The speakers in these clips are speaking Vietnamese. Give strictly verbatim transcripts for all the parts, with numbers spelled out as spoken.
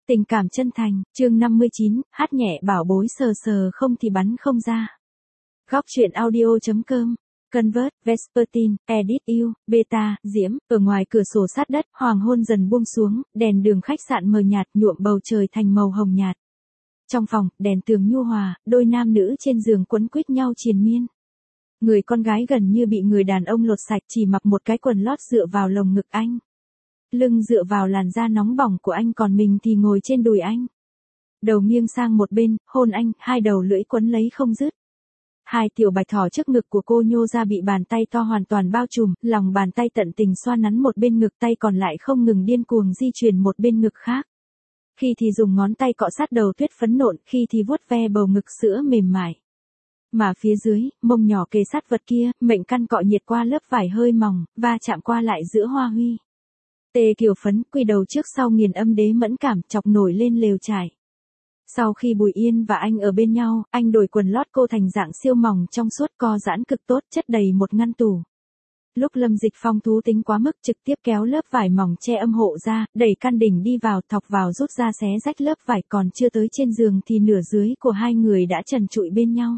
Tình cảm chân thành, chương năm mươi chín, hát nhẹ bảo bối sờ sờ không thì bắn không ra. Góc truyện audio.com, Convert, Vespertine, Edit U, Beta, Diễm, ở ngoài cửa sổ sát đất, hoàng hôn dần buông xuống, đèn đường khách sạn mờ nhạt nhuộm bầu trời thành màu hồng nhạt. Trong phòng, đèn tường nhu hòa, đôi nam nữ trên giường quấn quýt nhau triền miên. Người con gái gần như bị người đàn ông lột sạch, chỉ mặc một cái quần lót dựa vào lồng ngực anh. Lưng dựa vào làn da nóng bỏng của anh, còn mình thì ngồi trên đùi anh. Đầu nghiêng sang một bên, hôn anh, hai đầu lưỡi quấn lấy không dứt. Hai tiểu bạch thỏ trước ngực của cô nhô ra, bị bàn tay to hoàn toàn bao trùm, lòng bàn tay tận tình xoa nắn một bên ngực, tay còn lại không ngừng điên cuồng di chuyển một bên ngực khác. Khi thì dùng ngón tay cọ sát đầu tuyết phấn nộn, khi thì vuốt ve bầu ngực sữa mềm mại. Mà phía dưới, mông nhỏ kề sát vật kia, mệnh căn cọ nhiệt qua lớp vải hơi mỏng, va chạm qua lại giữa hoa huy. Tê kiều phấn, quy đầu trước sau nghiền âm đế mẫn cảm, chọc nổi lên lều trải. Sau khi Bùi Yên và anh ở bên nhau, anh đổi quần lót cô thành dạng siêu mỏng trong suốt, co giãn cực tốt, chất đầy một ngăn tủ. Lúc Lâm Dịch Phong thú tính quá mức, trực tiếp kéo lớp vải mỏng che âm hộ ra, đẩy căn đỉnh đi vào, thọc vào rút ra xé rách lớp vải, còn chưa tới trên giường thì nửa dưới của hai người đã trần trụi bên nhau.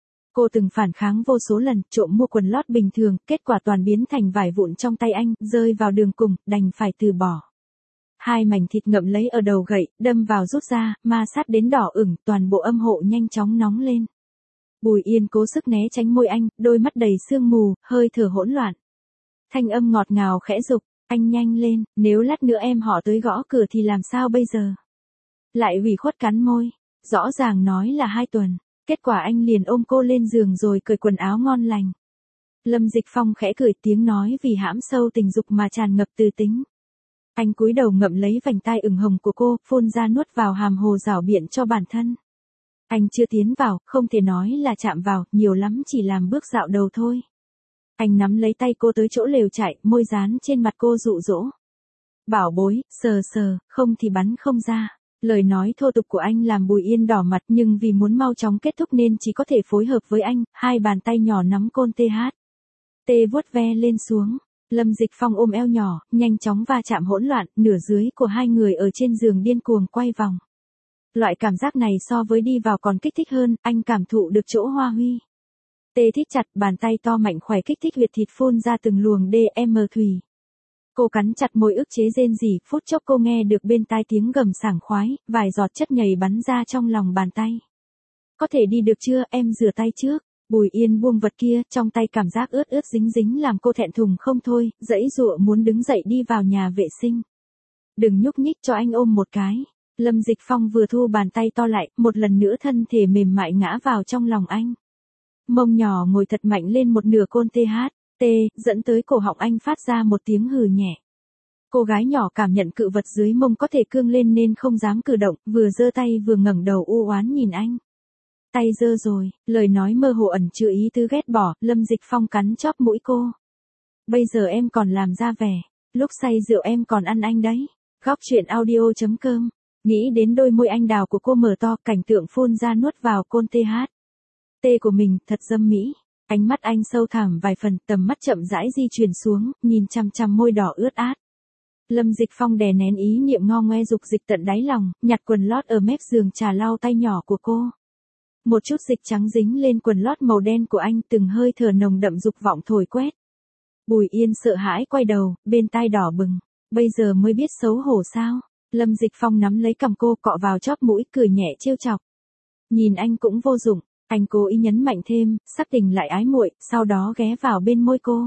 Cô từng phản kháng vô số lần, trộm mua quần lót bình thường, kết quả toàn biến thành vải vụn trong tay anh, rơi vào đường cùng, đành phải từ bỏ. Hai mảnh thịt ngậm lấy ở đầu gậy, đâm vào rút ra, ma sát đến đỏ ửng, toàn bộ âm hộ nhanh chóng nóng lên. Bùi Yên cố sức né tránh môi anh, đôi mắt đầy sương mù, hơi thở hỗn loạn. Thanh âm ngọt ngào khẽ dục, anh nhanh lên, nếu lát nữa em họ tới gõ cửa thì làm sao bây giờ? Lại ủy khuất cắn môi, rõ ràng nói là hai tuần. Kết quả anh liền ôm cô lên giường rồi cởi quần áo ngon lành. Lâm Dịch Phong khẽ cười, tiếng nói vì hãm sâu tình dục mà tràn ngập từ tính. Anh cúi đầu ngậm lấy vành tai ửng hồng của cô, phun ra nuốt vào hàm hồ rảo biện cho bản thân. Anh chưa tiến vào, không thể nói là chạm vào, nhiều lắm chỉ làm bước dạo đầu thôi. Anh nắm lấy tay cô tới chỗ lều trại, môi dán trên mặt cô dụ dỗ. Bảo bối, sờ sờ, không thì bắn không ra. Lời nói thô tục của anh làm Bùi Yên đỏ mặt, nhưng vì muốn mau chóng kết thúc nên chỉ có thể phối hợp với anh, hai bàn tay nhỏ nắm côn tê hát. Tê vuốt ve lên xuống, Lâm Dịch Phong ôm eo nhỏ, nhanh chóng va chạm hỗn loạn, nửa dưới của hai người ở trên giường điên cuồng quay vòng. Loại cảm giác này so với đi vào còn kích thích hơn, anh cảm thụ được chỗ hoa huy. Tê thít chặt, bàn tay to mạnh khỏe kích thích huyệt thịt, phun ra từng luồng đê em thủy. Cô cắn chặt môi ức chế rên rỉ, phút chốc cô nghe được bên tai tiếng gầm sảng khoái, vài giọt chất nhầy bắn ra trong lòng bàn tay. Có thể đi được chưa, em rửa tay trước. Bùi Yên buông vật kia, trong tay cảm giác ướt ướt dính dính làm cô thẹn thùng không thôi, dãy dụa muốn đứng dậy đi vào nhà vệ sinh. Đừng nhúc nhích, cho anh ôm một cái. Lâm Dịch Phong vừa thu bàn tay to lại, một lần nữa thân thể mềm mại ngã vào trong lòng anh. Mông nhỏ ngồi thật mạnh lên một nửa côn tê hát. Tê, dẫn tới cổ họng anh phát ra một tiếng hừ nhẹ. Cô gái nhỏ cảm nhận cự vật dưới mông có thể cương lên nên không dám cử động, vừa giơ tay vừa ngẩng đầu u oán nhìn anh. Tay dơ rồi, lời nói mơ hồ ẩn chứa ý tứ ghét bỏ, Lâm Dịch Phong cắn chóp mũi cô. Bây giờ em còn làm ra vẻ, lúc say rượu em còn ăn anh đấy. Góc truyện audio.com, nghĩ đến đôi môi anh đào của cô mở to, cảnh tượng phun ra nuốt vào côn tê hát. Tê của mình, thật dâm mỹ. Ánh mắt anh sâu thẳm vài phần, tầm mắt chậm rãi di chuyển xuống, nhìn chằm chằm môi đỏ ướt át. Lâm Dịch Phong đè nén ý niệm ngo ngoe dục dịch tận đáy lòng, nhặt quần lót ở mép giường trà lau tay nhỏ của cô. Một chút dịch trắng dính lên quần lót màu đen của anh, từng hơi thở nồng đậm dục vọng thổi quét. Bùi Yên sợ hãi quay đầu, bên tai đỏ bừng. Bây giờ mới biết xấu hổ sao? Lâm Dịch Phong nắm lấy cằm cô, cọ vào chóp mũi, cười nhẹ trêu chọc. Nhìn anh cũng vô dụng. Anh cố ý nhấn mạnh thêm, sắc tình lại ái muội, sau đó ghé vào bên môi cô.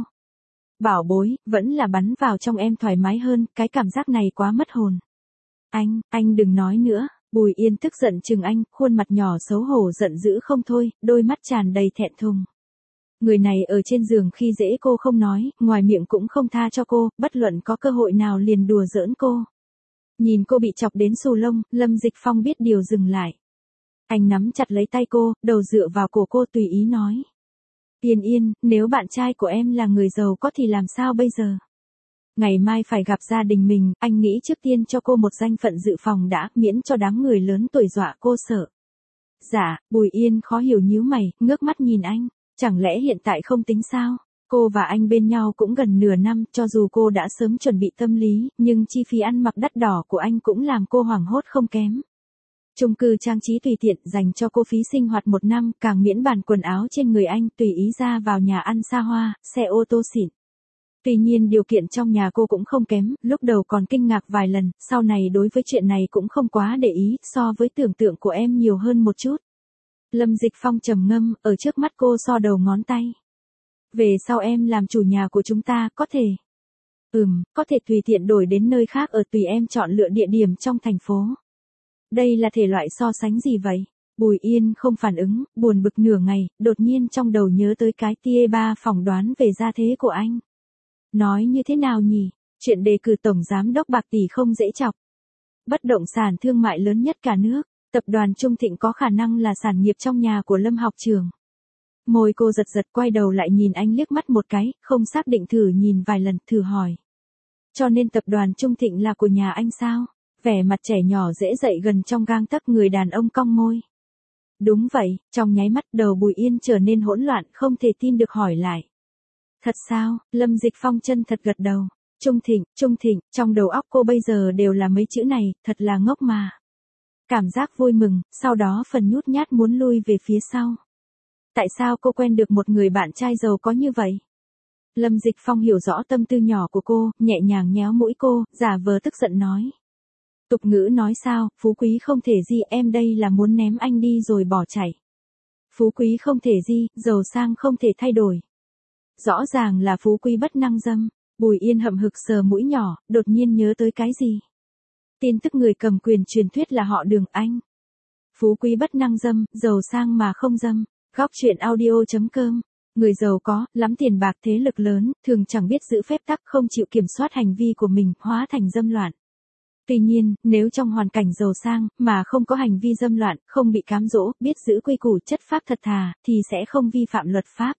Bảo bối, vẫn là bắn vào trong em thoải mái hơn, cái cảm giác này quá mất hồn. Anh, anh đừng nói nữa. Bùi Yên tức giận chừng anh, khuôn mặt nhỏ xấu hổ giận dữ không thôi, đôi mắt tràn đầy thẹn thùng. Người này ở trên giường khi dễ cô không nói, ngoài miệng cũng không tha cho cô, bất luận có cơ hội nào liền đùa giỡn cô. Nhìn cô bị chọc đến xù lông, Lâm Dịch Phong biết điều dừng lại. Anh nắm chặt lấy tay cô, đầu dựa vào cổ cô tùy ý nói. Yên Yên, nếu bạn trai của em là người giàu có thì làm sao bây giờ? Ngày mai phải gặp gia đình mình, anh nghĩ trước tiên cho cô một danh phận dự phòng đã, miễn cho đám người lớn tuổi dọa cô sợ. Dạ, Bùi Yên khó hiểu nhíu mày, ngước mắt nhìn anh, chẳng lẽ hiện tại không tính sao? Cô và anh bên nhau cũng gần nửa năm, cho dù cô đã sớm chuẩn bị tâm lý, nhưng chi phí ăn mặc đắt đỏ của anh cũng làm cô hoảng hốt không kém. Chung cư trang trí tùy tiện dành cho cô phí sinh hoạt một năm, càng miễn bàn quần áo trên người anh, tùy ý ra vào nhà ăn xa hoa, xe ô tô xịn. Tuy nhiên điều kiện trong nhà cô cũng không kém, lúc đầu còn kinh ngạc vài lần, sau này đối với chuyện này cũng không quá để ý, so với tưởng tượng của em nhiều hơn một chút. Lâm Dịch Phong trầm ngâm, ở trước mắt cô so đầu ngón tay. Về sau em làm chủ nhà của chúng ta, có thể. Ừm, có thể tùy tiện đổi đến nơi khác ở tùy em chọn lựa địa điểm trong thành phố. Đây là thể loại so sánh gì vậy? Bùi Yên không phản ứng, buồn bực nửa ngày, đột nhiên trong đầu nhớ tới cái tia ba phỏng đoán về gia thế của anh. Nói như thế nào nhỉ? Chuyện đề cử tổng giám đốc bạc tỷ không dễ chọc. Bất động sản thương mại lớn nhất cả nước, tập đoàn Trung Thịnh có khả năng là sản nghiệp trong nhà của Lâm học trường. Môi cô giật giật quay đầu lại nhìn anh liếc mắt một cái, không xác định thử nhìn vài lần, thử hỏi. Cho nên tập đoàn Trung Thịnh là của nhà anh sao? Vẻ mặt trẻ nhỏ dễ dậy gần trong gang tấc người đàn ông cong môi. Đúng vậy, trong nháy mắt đầu Bùi Yên trở nên hỗn loạn, không thể tin được hỏi lại. Thật sao? Lâm Dịch Phong chân thật gật đầu. Trung Thịnh, Trung Thịnh, trong đầu óc cô bây giờ đều là mấy chữ này, thật là ngốc mà. Cảm giác vui mừng, sau đó phần nhút nhát muốn lui về phía sau. Tại sao cô quen được một người bạn trai giàu có như vậy? Lâm Dịch Phong hiểu rõ tâm tư nhỏ của cô, nhẹ nhàng nhéo mũi cô, giả vờ tức giận nói. Tục ngữ nói sao, phú quý không thể gì, em đây là muốn ném anh đi rồi bỏ chạy. Phú quý không thể gì, giàu sang không thể thay đổi. Rõ ràng là phú quý bất năng dâm. Bùi Yên hậm hực sờ mũi nhỏ, đột nhiên nhớ tới cái gì. Tin tức người cầm quyền truyền thuyết là họ Đường Anh. Phú quý bất năng dâm, giàu sang mà không dâm. Góc truyện audio chấm com. Người giàu có, lắm tiền bạc thế lực lớn, thường chẳng biết giữ phép tắc, không chịu kiểm soát hành vi của mình, hóa thành dâm loạn. Tuy nhiên, nếu trong hoàn cảnh giàu sang, mà không có hành vi dâm loạn, không bị cám dỗ, biết giữ quy củ chất phác thật thà, thì sẽ không vi phạm luật pháp.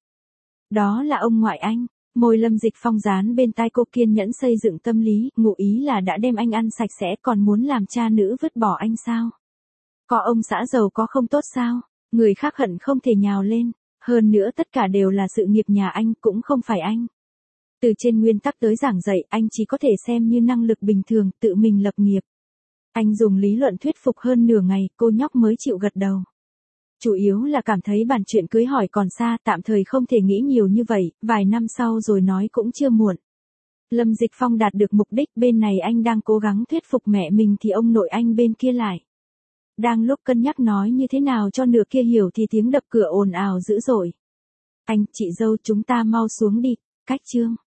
Đó là ông ngoại anh. Môi Lâm Dịch Phong dán bên tai cô, kiên nhẫn xây dựng tâm lý, ngụ ý là đã đem anh ăn sạch sẽ, còn muốn làm cha nữ vứt bỏ anh sao? Có ông xã giàu có không tốt sao? Người khác hận không thể nhào lên. Hơn nữa tất cả đều là sự nghiệp nhà anh, cũng không phải anh. Từ trên nguyên tắc tới giảng dạy, anh chỉ có thể xem như năng lực bình thường, tự mình lập nghiệp. Anh dùng lý luận thuyết phục hơn nửa ngày, cô nhóc mới chịu gật đầu. Chủ yếu là cảm thấy bàn chuyện cưới hỏi còn xa, tạm thời không thể nghĩ nhiều như vậy, vài năm sau rồi nói cũng chưa muộn. Lâm Dịch Phong đạt được mục đích, bên này anh đang cố gắng thuyết phục mẹ mình thì ông nội anh bên kia lại. Đang lúc cân nhắc nói như thế nào cho nửa kia hiểu thì tiếng đập cửa ồn ào dữ dội. Anh, chị dâu, chúng ta mau xuống đi, cách chương.